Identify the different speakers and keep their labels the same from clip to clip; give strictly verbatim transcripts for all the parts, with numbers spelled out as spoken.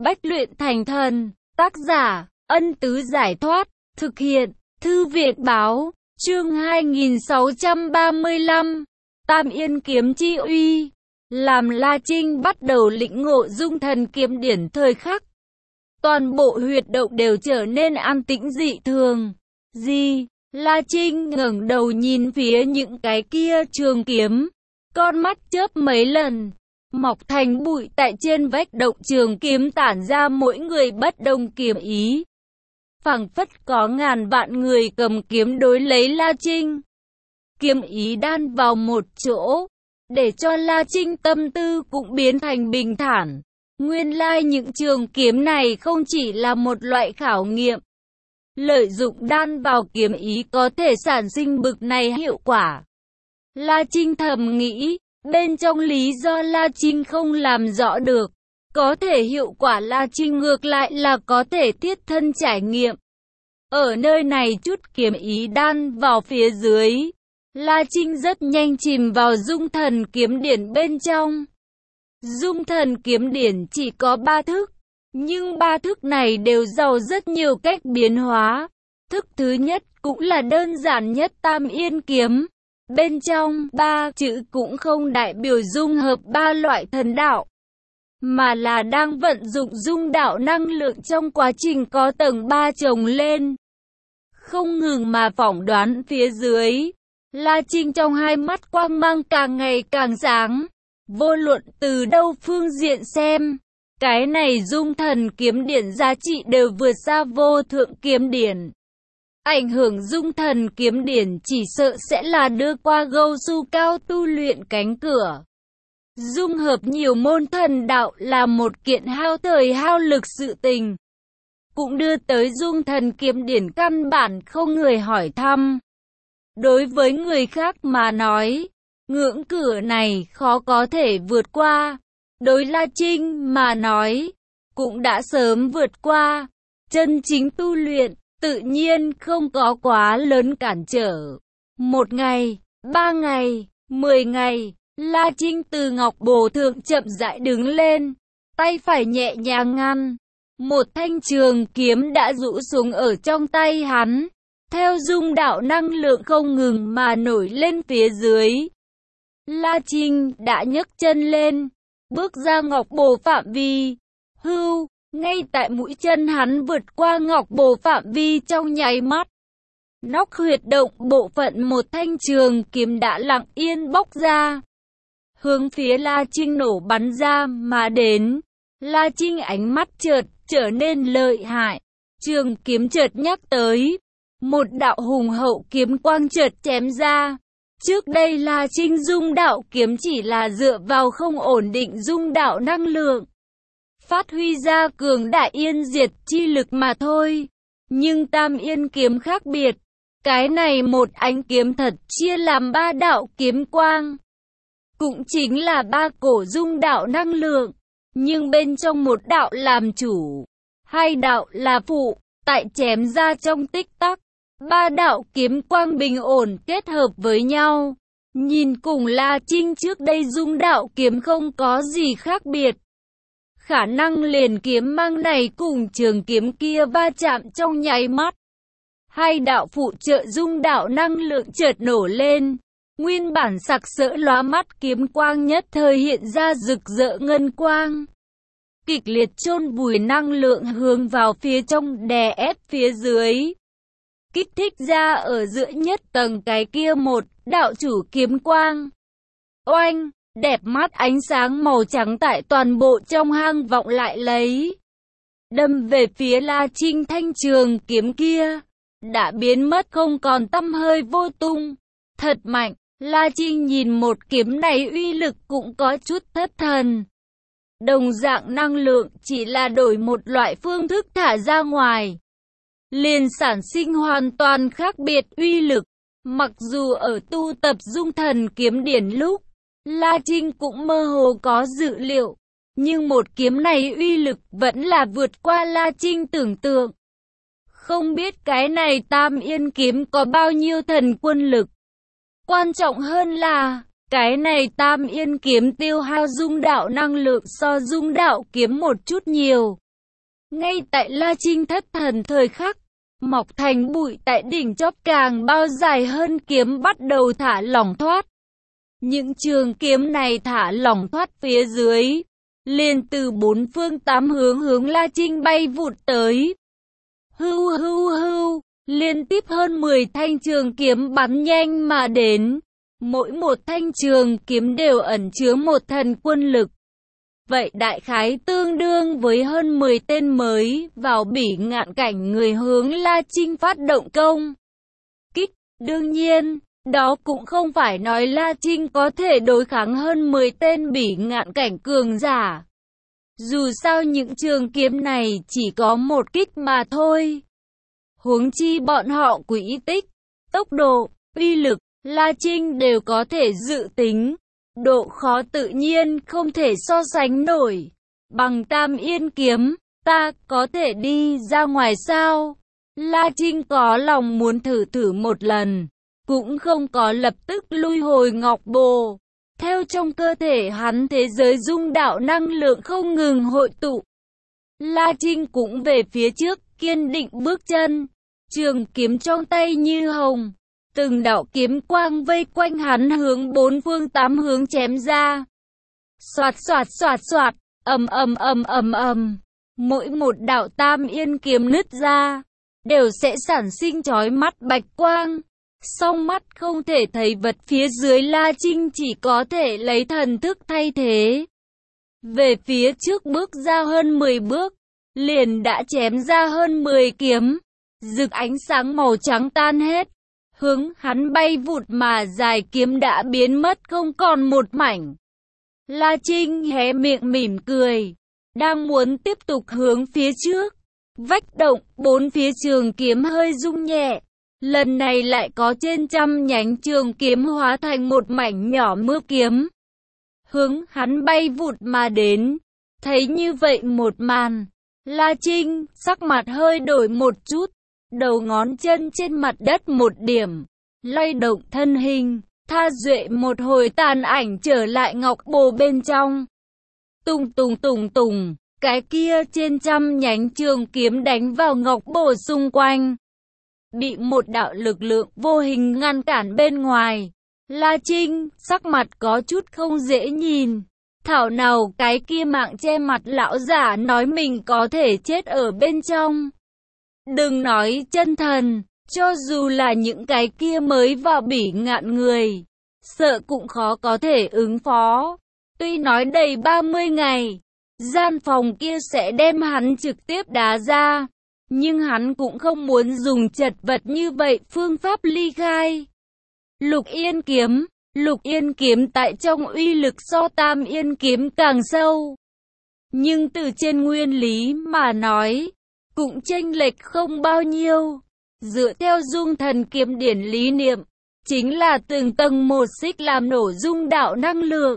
Speaker 1: Bách luyện thành thần. Tác giả, Ân Tứ Giải Thoát. Thực hiện, Thư viện Báo. Chương hai nghìn sáu trăm ba mươi lăm. Tam Yên Kiếm Chi Uy. Làm La Trinh bắt đầu lĩnh ngộ dung thần kiếm điển thời khắc, toàn bộ huyệt động đều trở nên an tĩnh dị thường. Gì? La Trinh ngẩng đầu nhìn phía những cái kia trường kiếm, con mắt chớp mấy lần, mọc thành bụi tại trên vách động trường kiếm tản ra mỗi người bất đồng kiếm ý. Phảng phất có ngàn vạn người cầm kiếm đối lấy La Trinh. Kiếm ý đan vào một chỗ, để cho La Trinh tâm tư cũng biến thành bình thản. Nguyên lai những trường kiếm này không chỉ là một loại khảo nghiệm. Lợi dụng đan vào kiếm ý có thể sản sinh bực này hiệu quả. La Trinh thầm nghĩ, bên trong lý do La Trinh không làm rõ được. Có thể hiệu quả La Trinh ngược lại là có thể thiết thân trải nghiệm. Ở nơi này chút kiếm ý đan vào phía dưới, La Trinh rất nhanh chìm vào dung thần kiếm điển bên trong. Dung thần kiếm điển chỉ có ba thức, nhưng ba thức này đều giàu rất nhiều cách biến hóa. Thức thứ nhất cũng là đơn giản nhất Tam Yên kiếm. Bên trong ba chữ cũng không đại biểu dung hợp ba loại thần đạo, mà là đang vận dụng dung đạo năng lượng trong quá trình có tầng ba chồng lên. Không ngừng mà phỏng đoán phía dưới, La Trinh trong hai mắt quang mang càng ngày càng sáng. Vô luận từ đâu phương diện xem, cái này dung thần kiếm điển giá trị đều vượt xa vô thượng kiếm điển. Ảnh hưởng dung thần kiếm điển chỉ sợ sẽ là đưa qua gâu su cao tu luyện cánh cửa. Dung hợp nhiều môn thần đạo là một kiện hao thời hao lực sự tình, cũng đưa tới dung thần kiếm điển căn bản không người hỏi thăm. Đối với người khác mà nói, ngưỡng cửa này khó có thể vượt qua. Đối La Trinh mà nói, cũng đã sớm vượt qua. Chân chính tu luyện, tự nhiên không có quá lớn cản trở. Một ngày, ba ngày, mười ngày, La Trinh từ ngọc bồ thượng chậm rãi đứng lên, tay phải nhẹ nhàng ngăn. Một thanh trường kiếm đã rũ xuống ở trong tay hắn, theo dung đạo năng lượng không ngừng mà nổi lên phía dưới. La Trinh đã nhấc chân lên, bước ra ngọc bồ phạm vi. Hưu, ngay tại mũi chân hắn vượt qua ngọc bồ phạm vi trong nháy mắt. Nóc huyệt động bộ phận một thanh trường kiếm đã lặng yên bốc ra, hướng phía La Trinh nổ bắn ra mà đến. La Trinh ánh mắt chợt trở nên lợi hại, trường kiếm chợt nhắc tới, một đạo hùng hậu kiếm quang chợt chém ra. Trước đây La Trinh dung đạo kiếm chỉ là dựa vào không ổn định dung đạo năng lượng, phát huy ra cường đại yên diệt chi lực mà thôi. Nhưng Tam Yên kiếm khác biệt, cái này một ánh kiếm thật chia làm ba đạo kiếm quang, cũng chính là ba cổ dung đạo năng lượng, nhưng bên trong một đạo làm chủ, hai đạo là phụ, tại chém ra trong tích tắc. Ba đạo kiếm quang bình ổn kết hợp với nhau, nhìn cùng La Trinh trước đây dung đạo kiếm không có gì khác biệt. Khả năng liền kiếm mang này cùng trường kiếm kia va chạm trong nháy mắt. Hai đạo phụ trợ dung đạo năng lượng chợt nổ lên, nguyên bản sặc sỡ lóa mắt kiếm quang nhất thời hiện ra rực rỡ ngân quang. Kịch liệt chôn vùi năng lượng hướng vào phía trong đè ép phía dưới, kích thích ra ở giữa nhất tầng cái kia một đạo chủ kiếm quang. Oanh, đẹp mắt ánh sáng màu trắng tại toàn bộ trong hang vọng lại lấy, đâm về phía La Trinh. Thanh trường kiếm kia đã biến mất không còn tăm hơi vô tung. Thật mạnh, La Trinh nhìn một kiếm này uy lực cũng có chút thất thần. Đồng dạng năng lượng chỉ là đổi một loại phương thức thả ra ngoài, liền sản sinh hoàn toàn khác biệt uy lực. Mặc dù ở tu tập dung thần kiếm điển lúc, La Trinh cũng mơ hồ có dự liệu, nhưng một kiếm này uy lực vẫn là vượt qua La Trinh tưởng tượng. Không biết cái này Tam Yên kiếm có bao nhiêu thần quân lực. Quan trọng hơn là, cái này Tam Yên kiếm tiêu hao dung đạo năng lượng so dung đạo kiếm một chút nhiều. Ngay tại La Trinh thất thần thời khắc, mọc thành bụi tại đỉnh chóp càng bao dài hơn kiếm bắt đầu thả lỏng thoát. Những trường kiếm này thả lỏng thoát phía dưới, liền từ bốn phương tám hướng hướng La Trinh bay vụt tới. Hưu hưu hưu, liên tiếp hơn mười thanh trường kiếm bắn nhanh mà đến. Mỗi một thanh trường kiếm đều ẩn chứa một thần quân lực. Vậy đại khái tương đương với hơn mười tên mới vào bỉ ngạn cảnh người hướng La Trinh phát động công kích. Đương nhiên, đó cũng không phải nói La Trinh có thể đối kháng hơn mười tên bỉ ngạn cảnh cường giả. Dù sao những trường kiếm này chỉ có một kích mà thôi. Huống chi bọn họ quỹ tích, tốc độ, uy lực, La Trinh đều có thể dự tính. Độ khó tự nhiên không thể so sánh nổi. Bằng Tam Yên kiếm, ta có thể đi ra ngoài sao? La Trinh có lòng muốn thử thử một lần, cũng không có lập tức lui hồi ngọc bồ. Theo trong cơ thể hắn thế giới dung đạo năng lượng không ngừng hội tụ. La Trinh cũng về phía trước, kiên định bước chân, trường kiếm trong tay như hồng. Từng đạo kiếm quang vây quanh hắn hướng bốn phương tám hướng chém ra. Xoạt xoạt xoạt xoạt, ầm ầm ầm ầm ầm. Mỗi một đạo Tam Yên kiếm nứt ra, đều sẽ sản sinh chói mắt bạch quang. Song mắt không thể thấy vật phía dưới, La Trinh chỉ có thể lấy thần thức thay thế. Về phía trước bước ra hơn mười bước, liền đã chém ra hơn mười kiếm. Rực ánh sáng màu trắng tan hết. Hướng hắn bay vụt mà dài kiếm đã biến mất không còn một mảnh. La Trinh hé miệng mỉm cười, đang muốn tiếp tục hướng phía trước. Vách động, bốn phía trường kiếm hơi rung nhẹ. Lần này lại có trên trăm nhánh trường kiếm hóa thành một mảnh nhỏ mưa kiếm. Hướng hắn bay vụt mà đến. Thấy như vậy một màn, La Trinh sắc mặt hơi đổi một chút. Đầu ngón chân trên mặt đất một điểm, lay động thân hình, tha duệ một hồi tàn ảnh trở lại ngọc bồ bên trong. Tùng tùng tùng tùng, cái kia trên trăm nhánh trường kiếm đánh vào ngọc bồ xung quanh. Bị một đạo lực lượng vô hình ngăn cản bên ngoài. La Trinh, sắc mặt có chút không dễ nhìn. Thảo nào cái kia mạng che mặt lão giả nói mình có thể chết ở bên trong. Đừng nói chân thần, cho dù là những cái kia mới vào bỉ ngạn người, sợ cũng khó có thể ứng phó. Tuy nói đầy ba mươi ngày, gian phòng kia sẽ đem hắn trực tiếp đá ra, nhưng hắn cũng không muốn dùng chật vật như vậy phương pháp ly khai. Lục Yên kiếm, Lục Yên kiếm tại trong uy lực so Tam Yên kiếm càng sâu. Nhưng từ trên nguyên lý mà nói, cũng chênh lệch không bao nhiêu. Dựa theo dung thần kiếm điển lý niệm, chính là từng tầng một xích làm nổ dung đạo năng lượng.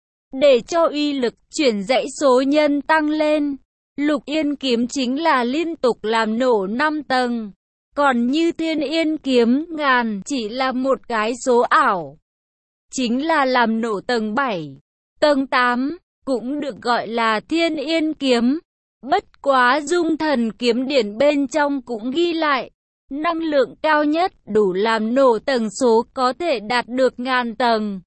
Speaker 1: Để cho uy lực chuyển dãy số nhân tăng lên, Lục Yên kiếm chính là liên tục làm nổ năm tầng. Còn như Thiên Yên kiếm ngàn chỉ là một cái số ảo, chính là làm nổ tầng bảy, tầng tám, cũng được gọi là Thiên Yên kiếm. Bất quá dung thần kiếm điển bên trong cũng ghi lại, năng lượng cao nhất đủ làm nổ tầng số có thể đạt được ngàn tầng.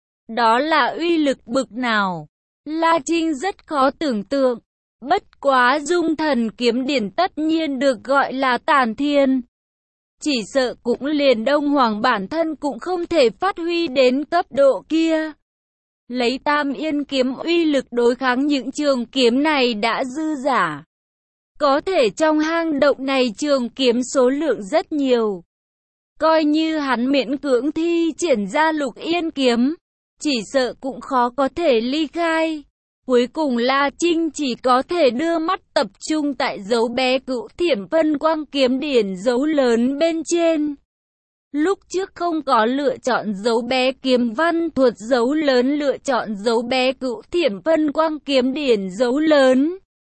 Speaker 1: Đó là uy lực bực nào? La Trinh rất khó tưởng tượng. Bất quá dung thần kiếm điển tất nhiên được gọi là tản thiên. Chỉ sợ cũng liền Đông Hoàng bản thân cũng không thể phát huy đến cấp độ kia. Lấy Tam Yên kiếm uy lực đối kháng những trường kiếm này đã dư giả. Có thể trong hang động này trường kiếm số lượng rất nhiều. Coi như hắn miễn cưỡng thi triển ra Lục Yên kiếm, chỉ sợ cũng khó có thể ly khai. Cuối cùng La Trinh chỉ có thể đưa mắt tập trung tại dấu bé Cửu Thiểm Vân Quang kiếm điển dấu lớn bên trên. Lúc trước không có lựa chọn dấu bé kiếm văn thuật dấu lớn, lựa chọn dấu bé Cửu Thiểm Vân Quang kiếm điển dấu lớn.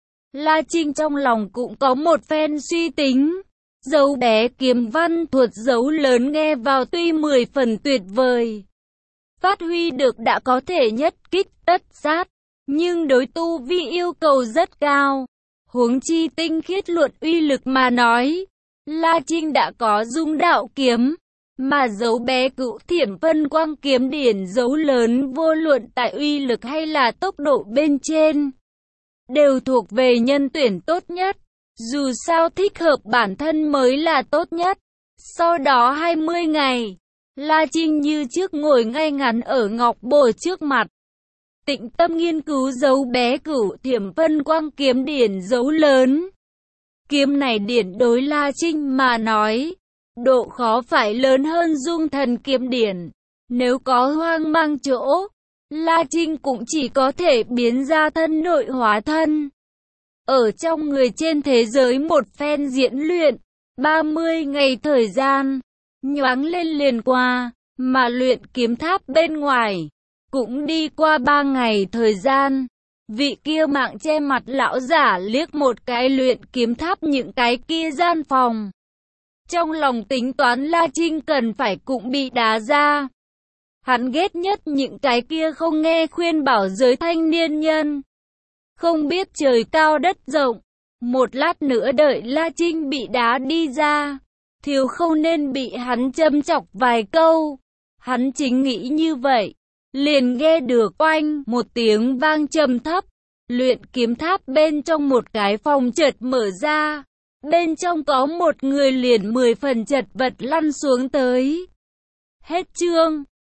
Speaker 1: La Trinh trong lòng cũng có một phen suy tính. Dấu bé kiếm văn thuật dấu lớn nghe vào tuy mười phần tuyệt vời, phát huy được đã có thể nhất kích tất sát, nhưng đối tu vi yêu cầu rất cao. Huống chi tinh khiết luận uy lực mà nói, La Trinh đã có dung đạo kiếm, mà dấu bé Cửu Thiểm Vân Quang kiếm điển dấu lớn vô luận tại uy lực hay là tốc độ bên trên, đều thuộc về nhân tuyển tốt nhất. Dù sao thích hợp bản thân mới là tốt nhất. Sau đó hai mươi ngày, La Trinh như trước ngồi ngay ngắn ở ngọc bội trước mặt, tĩnh tâm nghiên cứu dấu bé Cửu Thiểm Vân Quang kiếm điển dấu lớn. Kiếm này điển đối La Trinh mà nói, độ khó phải lớn hơn Dung Thần kiếm điển. Nếu có hoang mang chỗ, La Trinh cũng chỉ có thể biến ra thân nội hóa thân. Ở trong người trên thế giới một phen diễn luyện, ba mươi ngày thời gian, nhoáng lên liền qua, mà luyện kiếm tháp bên ngoài, cũng đi qua ba ngày thời gian. Vị kia mạng che mặt lão giả liếc một cái luyện kiếm tháp những cái kia gian phòng. Trong lòng tính toán La Trinh cần phải cũng bị đá ra. Hắn ghét nhất những cái kia không nghe khuyên bảo giới thanh niên nhân. Không biết trời cao đất rộng. Một lát nữa đợi La Trinh bị đá đi ra, thiếu không nên bị hắn châm chọc vài câu. Hắn chính nghĩ như vậy. Liền nghe được oanh một tiếng vang trầm thấp. Luyện kiếm tháp bên trong một cái phòng chợt mở ra. Bên trong có một người liền mười phần chật vật lăn xuống tới. Hết chương.